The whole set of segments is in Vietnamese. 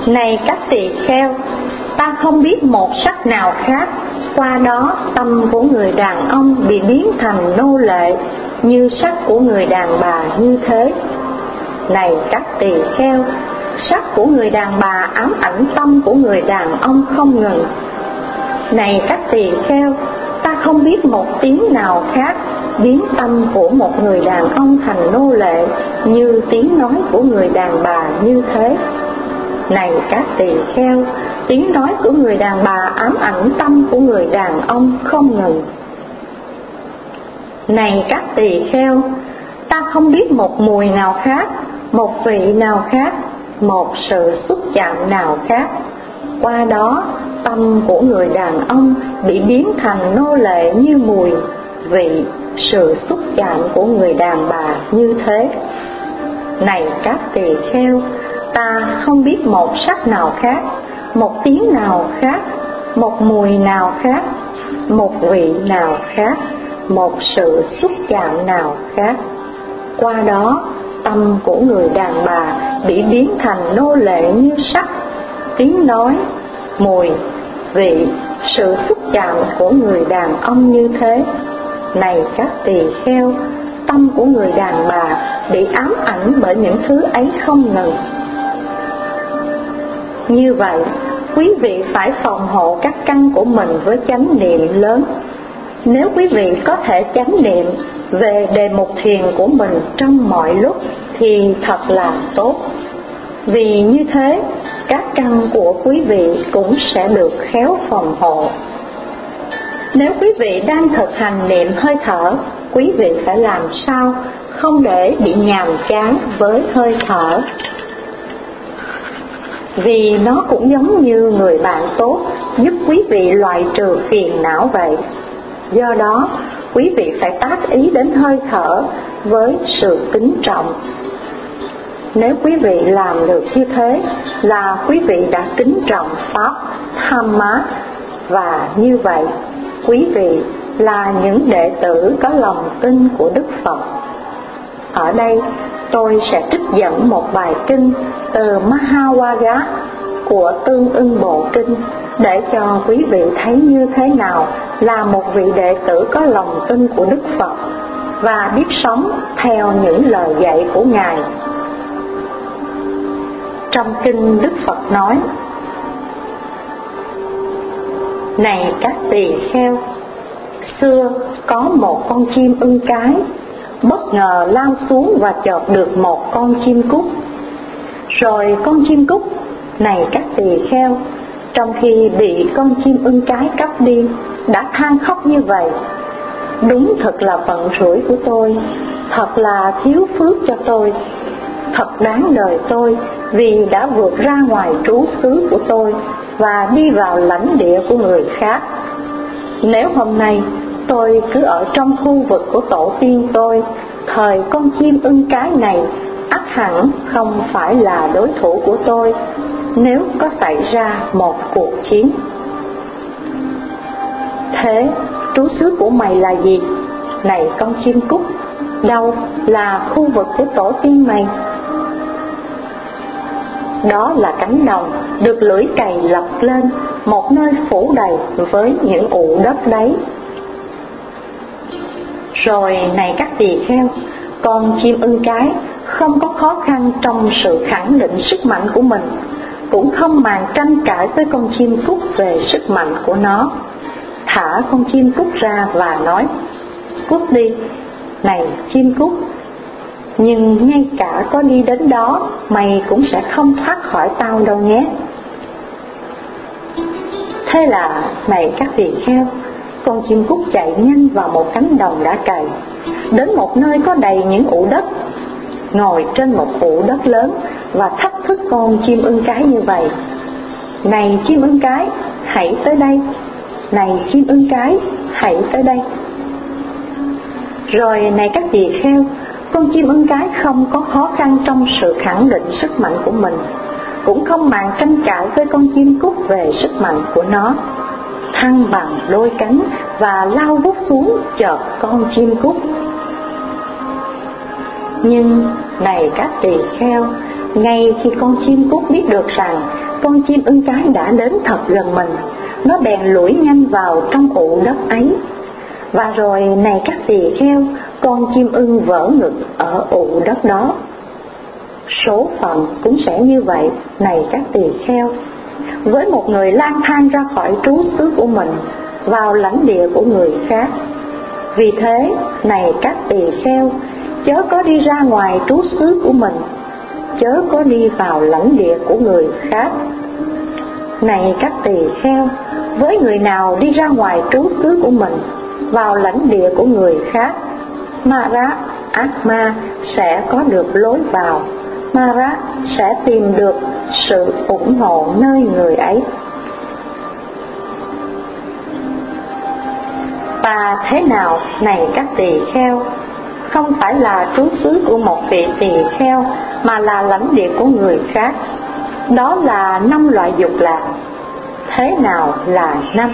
Này các tỳ kheo, ta không biết một sắc nào khác, qua đó tâm của người đàn ông bị biến thành nô lệ như sắc của người đàn bà như thế. Này các tỳ kheo, sắc của người đàn bà ám ảnh tâm của người đàn ông không ngừng. Này các tỳ kheo, ta không biết một tiếng nào khác biến tâm của một người đàn ông thành nô lệ như tiếng nói của người đàn bà như thế. Này các tỳ kheo, tiếng nói của người đàn bà ám ảnh tâm của người đàn ông không ngừng. Này các tỳ kheo, ta không biết một mùi nào khác, một vị nào khác, một sự xúc chạm nào khác, qua đó tâm của người đàn ông bị biến thành nô lệ như mùi, vị, sự xúc chạm của người đàn bà như thế. Này các tỳ kheo, ta không biết một sắc nào khác, một tiếng nào khác, một mùi nào khác, một vị nào khác, một sự xúc chạm nào khác, qua đó tâm của người đàn bà bị biến thành nô lệ như sắc, tiếng nói, mùi, vị, sự xúc chạm của người đàn ông như thế. Này các tỳ kheo, tâm của người đàn bà bị ám ảnh bởi những thứ ấy không ngừng. Như vậy, quý vị phải phòng hộ các căn của mình với chánh niệm lớn. Nếu quý vị có thể chánh niệm về đề mục thiền của mình trong mọi lúc thì thật là tốt. Vì như thế, các căn của quý vị cũng sẽ được khéo phòng hộ. Nếu quý vị đang thực hành niệm hơi thở, quý vị phải làm sao không để bị nhàm chán với hơi thở. Vì nó cũng giống như người bạn tốt giúp quý vị loại trừ phiền não vậy. Do đó, quý vị phải tác ý đến hơi thở với sự kính trọng. Nếu quý vị làm được như thế là quý vị đã kính trọng Pháp Dhamma, và như vậy quý vị là những đệ tử có lòng tin của Đức Phật. Ở đây tôi sẽ trích dẫn một bài kinh từ Mahavaga của Tương ưng Bộ Kinh để cho quý vị thấy như thế nào là một vị đệ tử có lòng tin của Đức Phật và biết sống theo những lời dạy của Ngài. Trong kinh Đức Phật nói: Này các tỳ kheo, xưa có một con chim ưng cái bất ngờ lao xuống và chộp được một con chim cút. Rồi con chim cút, này các tỳ kheo, trong khi bị con chim ưng cái cắp đi, đã than khóc như vậy: Đúng thật là vận rủi của tôi, thật là thiếu phước cho tôi, thật đáng đời tôi vì đã vượt ra ngoài trú xứ của tôi và đi vào lãnh địa của người khác. Nếu hôm nay tôi cứ ở trong khu vực của tổ tiên tôi, thời con chim ưng cái này ắt hẳn không phải là đối thủ của tôi nếu có xảy ra một cuộc chiến. Thế trú xứ của mày là gì? Này con chim cút, đâu là khu vực của tổ tiên mày? Đó là cánh đồng được lưỡi cày lập lên, một nơi phủ đầy với những ụ đất đấy. Rồi này các tỳ kheo, con chim ưng cái không có khó khăn trong sự khẳng định sức mạnh của mình, cũng không màng tranh cãi với con chim cút về sức mạnh của nó. Thả con chim cút ra và nói: Cút đi, này chim cút, nhưng ngay cả có đi đến đó, mày cũng sẽ không thoát khỏi tao đâu nhé. Thế là, này các tỳ kheo, con chim cút chạy nhanh vào một cánh đồng đã cày, đến một nơi có đầy những ụ đất, ngồi trên một ụ đất lớn và thách thức con chim ưng cái như vậy: Này chim ưng cái, hãy tới đây, này chim ưng cái, hãy tới đây. Rồi này các tỳ kheo, con chim ưng cái không có khó khăn trong sự khẳng định sức mạnh của mình, cũng không màng tranh cãi với con chim cút về sức mạnh của nó, thăng bằng đôi cánh và lao vút xuống chộp con chim cút. Nhưng này các tỳ kheo, Ngay khi con chim cút biết được rằng con chim ưng cái đã đến thật gần mình, nó bèn lủi nhanh vào trong ụ đất ấy. Và rồi này các tỳ kheo, con chim ưng vỡ ngực ở ụ đất đó. Số phận cũng sẽ như vậy, này các tỳ kheo. Với một người lang thang ra khỏi trú xứ của mình vào lãnh địa của người khác. Vì thế, này các tỳ kheo, chớ có đi ra ngoài trú xứ của mình, chớ có đi vào lãnh địa của người khác. Này các tỳ kheo, với người nào đi ra ngoài trú xứ của mình vào lãnh địa của người khác, Mara, ác ma sẽ có được lối vào, Mara sẽ tìm được sự ủng hộ nơi người ấy. Và thế nào, này các tỳ kheo, không phải là trú xứ của một vị tỳ kheo mà là lãnh địa của người khác. Đó là 5 loại dục lạc. Thế nào là 5?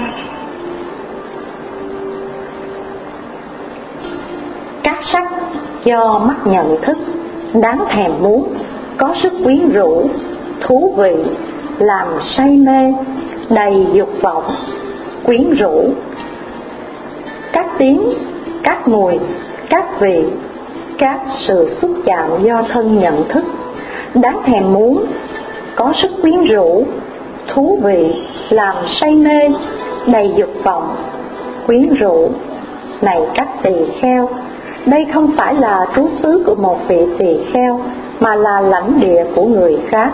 Các sắc do mắt nhận thức, đáng thèm muốn, có sức quyến rũ, thú vị, làm say mê, đầy dục vọng, quyến rũ. Các tiếng, các mùi, các vị, các sự xúc chạm do thân nhận thức, đáng thèm muốn, có sức quyến rũ, thú vị, làm say mê, đầy dục vọng, quyến rũ. Này các tỳ kheo, đây không phải là trú xứ của một vị tỳ kheo mà là lãnh địa của người khác.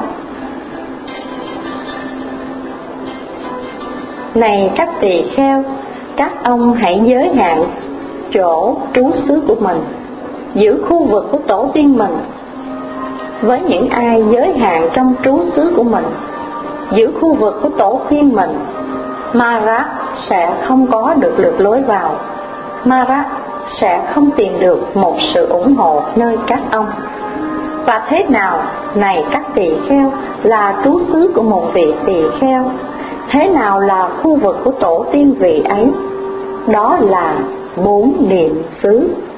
Này các tỳ kheo, các ông hãy giới hạn chỗ trú xứ của mình, giữ khu vực của tổ tiên mình. Với những ai giới hạn trong trú xứ của mình, giữ khu vực của tổ tiên mình, Mara sẽ không có được lượt lối vào, Mara sẽ không tìm được một sự ủng hộ nơi các ông. Và thế nào, này các tỳ kheo, là trú xứ của một vị tỳ kheo? Thế nào là khu vực của tổ tiên vị ấy? Đó là 4 niệm xứ.